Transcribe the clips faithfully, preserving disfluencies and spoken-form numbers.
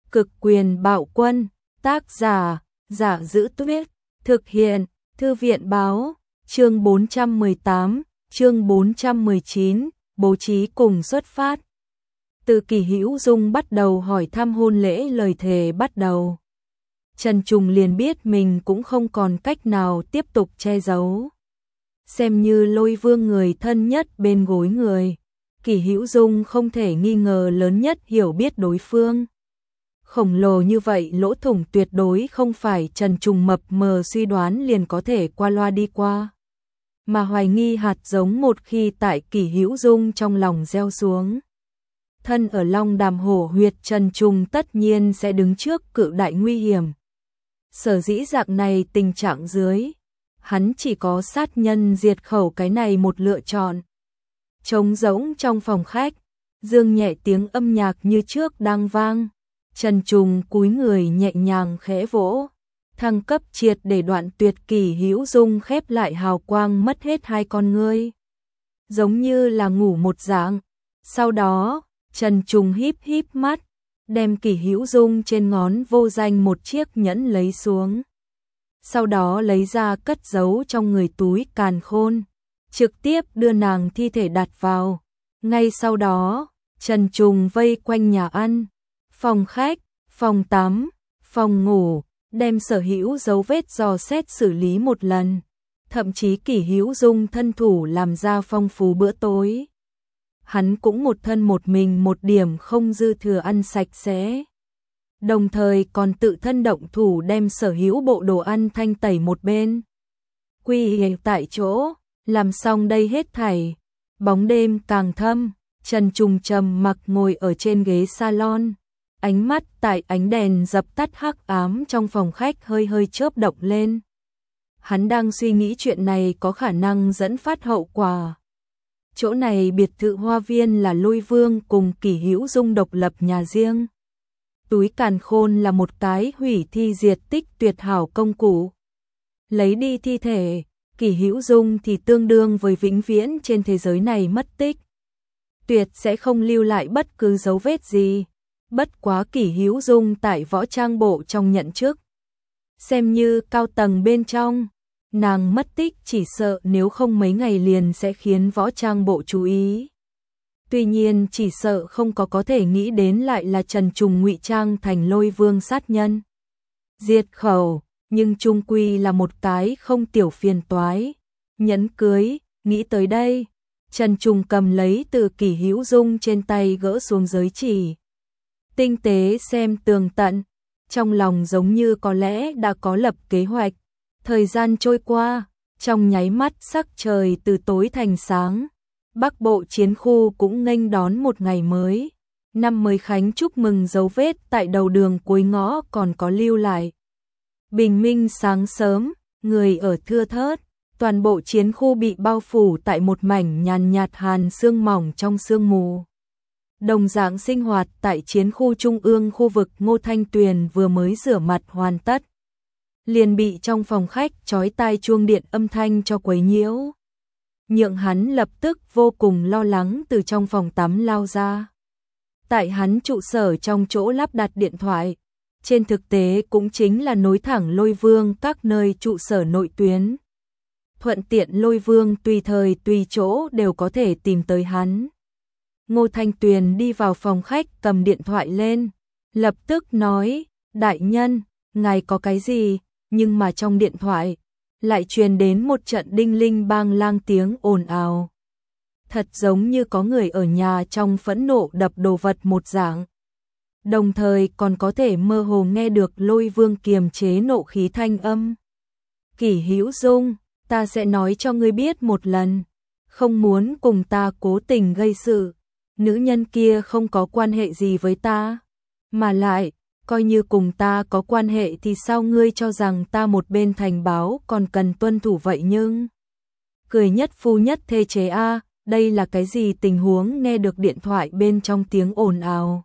Cực quyền bạo quân, tác giả, Giả Giữ Tuyết, thực hiện, Thư viện báo, chương bốn trăm mười tám, chương bốn trăm mười chín, bố trí cùng xuất phát. Từ Kỳ Hữu Dung bắt đầu hỏi thăm hôn lễ lời thề bắt đầu. Trần Trùng liền biết mình cũng không còn cách nào tiếp tục che giấu. Xem như Lôi Vương người thân nhất bên gối người, Kỳ Hữu Dung không thể nghi ngờ lớn nhất hiểu biết đối phương. Khổng lồ như vậy lỗ thủng tuyệt đối không phải Trần Trùng mập mờ suy đoán liền có thể qua loa đi qua. Mà hoài nghi hạt giống một khi tại Kỳ Hữu Dung trong lòng gieo xuống. Thân ở Long Đàm Hổ huyệt Trần Trùng tất nhiên sẽ đứng trước cự đại nguy hiểm. Sở dĩ dạng này tình trạng dưới, hắn chỉ có sát nhân diệt khẩu cái này một lựa chọn. Trống rỗng trong phòng khách, dương nhẹ tiếng âm nhạc như trước đang vang. Trần Trùng cúi người nhẹ nhàng khẽ vỗ, thăng cấp triệt để đoạn tuyệt. Kỳ Hữu Dung khép lại hào quang mất hết hai con ngươi, giống như là ngủ một dạng. Sau đó, Trần Trùng híp híp mắt, đem Kỳ Hữu Dung trên ngón vô danh một chiếc nhẫn lấy xuống. Sau đó lấy ra cất giấu trong người túi càn khôn, trực tiếp đưa nàng thi thể đặt vào. Ngay sau đó, Trần Trùng vây quanh nhà ăn, phòng khách, phòng tắm, phòng ngủ, đem sở hữu dấu vết dò xét xử lý một lần. Thậm chí Kỳ Hữu Dung thân thủ làm ra phong phú bữa tối. Hắn cũng một thân một mình một điểm không dư thừa ăn sạch sẽ. Đồng thời còn tự thân động thủ đem sở hữu bộ đồ ăn thanh tẩy một bên. Quy hình tại chỗ, làm xong đây hết thảy. Bóng đêm càng thâm, Trần Trùng trầm mặc ngồi ở trên ghế salon. Ánh mắt tại ánh đèn dập tắt hắc ám trong phòng khách hơi hơi chớp động lên. Hắn đang suy nghĩ chuyện này có khả năng dẫn phát hậu quả. Chỗ này biệt thự hoa viên là Lôi Vương cùng Kỳ Hữu Dung độc lập nhà riêng. Túi càn khôn là một cái hủy thi diệt tích tuyệt hảo công cụ. Lấy đi thi thể, Kỳ Hữu Dung thì tương đương với vĩnh viễn trên thế giới này mất tích. Tuyệt sẽ không lưu lại bất cứ dấu vết gì. Bất quá Kỳ Hữu Dung tại võ trang bộ trong nhận chức, xem như cao tầng bên trong, nàng mất tích chỉ sợ nếu không mấy ngày liền sẽ khiến võ trang bộ chú ý. Tuy nhiên chỉ sợ không có có thể nghĩ đến lại là Trần Trùng ngụy trang thành Lôi Vương sát nhân. Diệt khẩu, nhưng chung quy là một cái không tiểu phiền toái. Nhẫn cưới, nghĩ tới đây, Trần Trùng cầm lấy từ Kỳ Hữu Dung trên tay gỡ xuống giới chỉ. Tinh tế xem tường tận, trong lòng giống như có lẽ đã có lập kế hoạch. Thời gian trôi qua, trong nháy mắt sắc trời từ tối thành sáng. Bắc Bộ chiến khu cũng nghênh đón một ngày mới. Năm mới khánh chúc mừng dấu vết tại đầu đường cuối ngõ còn có lưu lại. Bình minh sáng sớm, người ở thưa thớt, toàn bộ chiến khu bị bao phủ tại một mảnh nhàn nhạt hàn sương mỏng trong sương mù. Đồng dạng sinh hoạt tại chiến khu trung ương khu vực Ngô Thanh Tuyền vừa mới rửa mặt hoàn tất, liền bị trong phòng khách chói tai chuông điện âm thanh cho quấy nhiễu. Nhượng hắn lập tức vô cùng lo lắng từ trong phòng tắm lao ra. Tại hắn trụ sở trong chỗ lắp đặt điện thoại, trên thực tế cũng chính là nối thẳng Lôi Vương các nơi trụ sở nội tuyến. Thuận tiện Lôi Vương tùy thời tùy chỗ đều có thể tìm tới hắn. Ngô Thanh Tuyền đi vào phòng khách cầm điện thoại lên, lập tức nói, đại nhân, ngài có cái gì, nhưng mà trong điện thoại, lại truyền đến một trận đinh linh bang lang tiếng ồn ào. Thật giống như có người ở nhà trong phẫn nộ đập đồ vật một dạng. Đồng thời còn có thể mơ hồ nghe được Lôi Vương kiềm chế nộ khí thanh âm. Kỳ Hữu Dung, ta sẽ nói cho ngươi biết một lần, không muốn cùng ta cố tình gây sự. Nữ nhân kia không có quan hệ gì với ta, mà lại, coi như cùng ta có quan hệ thì sao ngươi cho rằng ta một bên thành báo còn cần tuân thủ vậy nhưng. Cười nhất phu nhất thê chế a, đây là cái gì tình huống nghe được điện thoại bên trong tiếng ồn ào.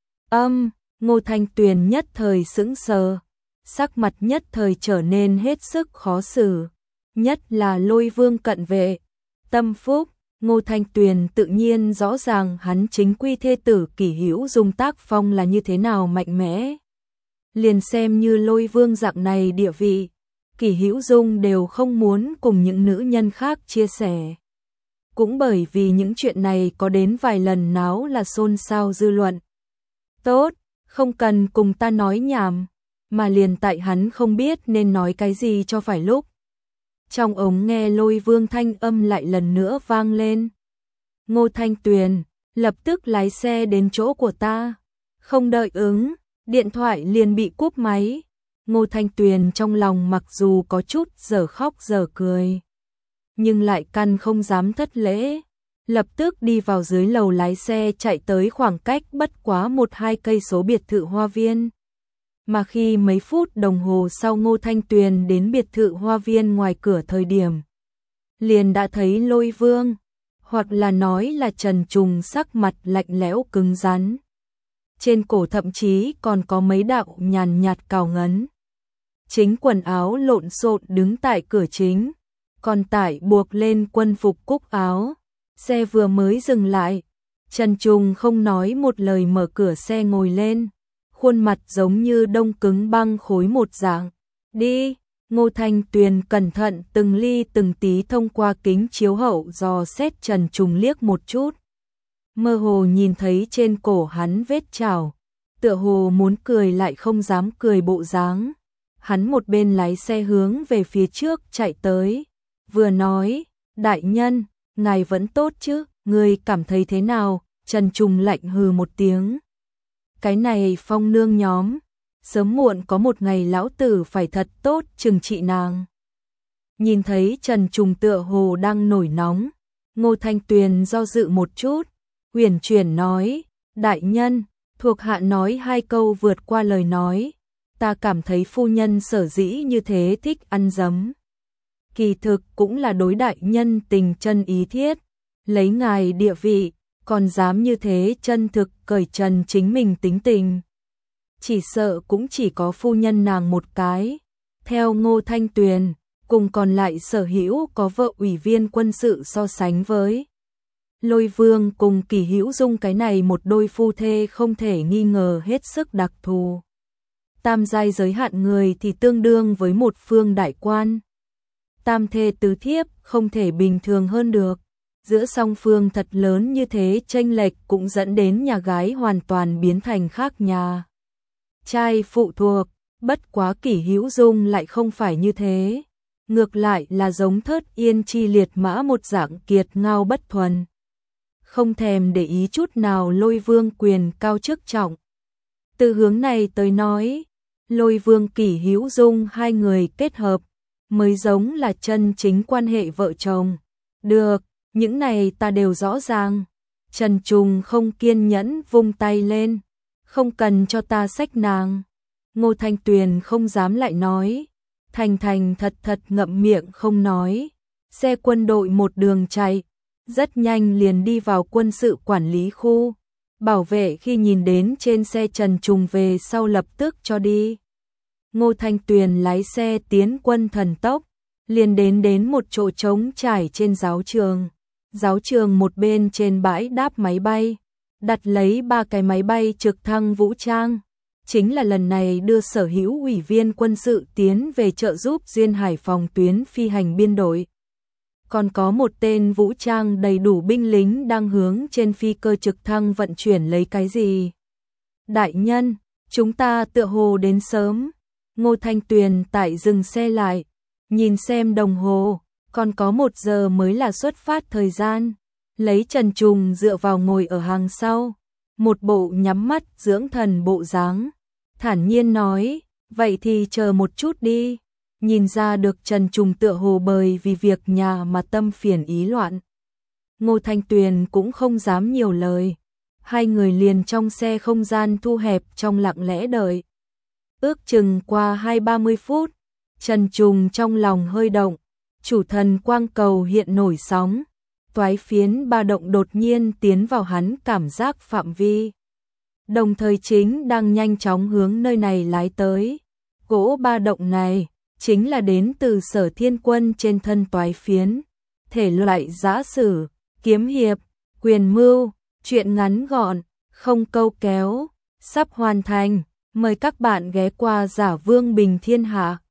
Âm, Ngô Thanh Tuyền nhất thời sững sờ, sắc mặt nhất thời trở nên hết sức khó xử, nhất là Lôi Vương cận vệ, Tâm Phúc, Ngô Thanh Tuyền tự nhiên rõ ràng hắn chính quy thê tử Kỷ Hữu Dung tác phong là như thế nào mạnh mẽ. Liền xem như Lôi Vương dạng này địa vị, Kỷ Hữu Dung đều không muốn cùng những nữ nhân khác chia sẻ. Cũng bởi vì những chuyện này có đến vài lần náo là xôn xao dư luận. Tốt, không cần cùng ta nói nhảm, mà liền tại hắn không biết nên nói cái gì cho phải lúc. Trong ống nghe Lôi Vương thanh âm lại lần nữa vang lên. Ngô Thanh Tuyền, lập tức lái xe đến chỗ của ta. Không đợi ứng, điện thoại liền bị cúp máy. Ngô Thanh Tuyền trong lòng mặc dù có chút giờ khóc giờ cười, nhưng lại căn không dám thất lễ. Lập tức đi vào dưới lầu lái xe chạy tới khoảng cách bất quá một hai cây số biệt thự Hoa Viên. Mà khi mấy phút đồng hồ sau Ngô Thanh Tuyền đến biệt thự Hoa Viên ngoài cửa thời điểm, liền đã thấy Lôi Vương, hoặc là nói là Trần Trùng sắc mặt lạnh lẽo cứng rắn. Trên cổ thậm chí còn có mấy đạo nhàn nhạt cào ngấn. Chính quần áo lộn xộn đứng tại cửa chính, còn tải buộc lên quân phục cúc áo. Xe vừa mới dừng lại, Trần Trùng không nói một lời mở cửa xe ngồi lên, khuôn mặt giống như đông cứng băng khối một dạng. Đi, Ngô Thanh Tuyền cẩn thận từng ly từng tí thông qua kính chiếu hậu dò xét Trần Trùng liếc một chút. Mơ hồ nhìn thấy trên cổ hắn vết chảo, tựa hồ muốn cười lại không dám cười bộ dáng. Hắn một bên lái xe hướng về phía trước chạy tới, vừa nói, đại nhân, ngài vẫn tốt chứ, người cảm thấy thế nào? Trần Trùng lạnh hừ một tiếng. Cái này Phong nương nhóm, sớm muộn có một ngày lão tử phải thật tốt trừng trị nàng. Nhìn thấy Trần Trùng tựa hồ đang nổi nóng, Ngô Thanh Tuyền do dự một chút, huyền chuyển nói, đại nhân, thuộc hạ nói hai câu vượt qua lời nói, ta cảm thấy phu nhân sở dĩ như thế thích ăn dấm. Kỳ thực cũng là đối đại nhân tình chân ý thiết, lấy ngài địa vị, còn dám như thế chân thực cởi trần chính mình tính tình. Chỉ sợ cũng chỉ có phu nhân nàng một cái. Theo Ngô Thanh Tuyền, cùng còn lại sở hữu có vợ ủy viên quân sự so sánh với Lôi Vương cùng Kỷ Hữu Dung, cái này một đôi phu thê không thể nghi ngờ hết sức đặc thù. Tam giai giới hạn người thì tương đương với một phương đại quan. Tam thê tứ thiếp không thể bình thường hơn được. Giữa song phương thật lớn như thế chênh lệch cũng dẫn đến nhà gái hoàn toàn biến thành khác nhà trai phụ thuộc. Bất quá Kỷ Hữu Dung lại không phải như thế. Ngược lại là giống Thớt Yên Chi liệt mã một dạng kiệt ngao bất thuần. Không thèm để ý chút nào Lôi Vương quyền cao chức trọng. Từ hướng này tới nói, Lôi Vương Kỷ Hữu Dung hai người kết hợp mới giống là chân chính quan hệ vợ chồng. Được, những này ta đều rõ ràng. Trần Trùng không kiên nhẫn vung tay lên, không cần cho ta xách nàng. Ngô Thanh Tuyền không dám lại nói, thành thành thật thật ngậm miệng không nói. Xe quân đội một đường chạy, rất nhanh liền đi vào quân sự quản lý khu. Bảo vệ khi nhìn đến trên xe Trần Trùng về sau lập tức cho đi. Ngô Thanh Tuyền lái xe tiến quân thần tốc, liền đến đến một chỗ trống trải trên giáo trường. Giáo trường một bên trên bãi đáp máy bay, đặt lấy ba cái máy bay trực thăng vũ trang. Chính là lần này đưa sở hữu ủy viên quân sự tiến về trợ giúp Duyên Hải phòng tuyến phi hành biên đội. Còn có một tên vũ trang đầy đủ binh lính đang hướng trên phi cơ trực thăng vận chuyển lấy cái gì. Đại nhân, chúng ta tựa hồ đến sớm. Ngô Thanh Tuyền tại dừng xe lại, nhìn xem đồng hồ, còn có một giờ mới là xuất phát thời gian. Lấy Trần Trùng dựa vào ngồi ở hàng sau, một bộ nhắm mắt dưỡng thần bộ dáng, thản nhiên nói, vậy thì chờ một chút đi. Nhìn ra được Trần Trùng tựa hồ bởi vì việc nhà mà tâm phiền ý loạn. Ngô Thanh Tuyền cũng không dám nhiều lời. Hai người liền trong xe không gian thu hẹp trong lặng lẽ đợi. Ước chừng qua hai ba mươi phút, Trần Trùng trong lòng hơi động, chủ thần quang cầu hiện nổi sóng. Toái phiến ba động đột nhiên tiến vào hắn cảm giác phạm vi. Đồng thời chính đang nhanh chóng hướng nơi này lái tới. Gỗ ba động này chính là đến từ Sở Thiên Quân trên thân toái phiến. Thể loại giã sử, kiếm hiệp, quyền mưu, truyện ngắn gọn, không câu kéo, sắp hoàn thành. Mời các bạn ghé qua Giả Vương Bình Thiên Hạ.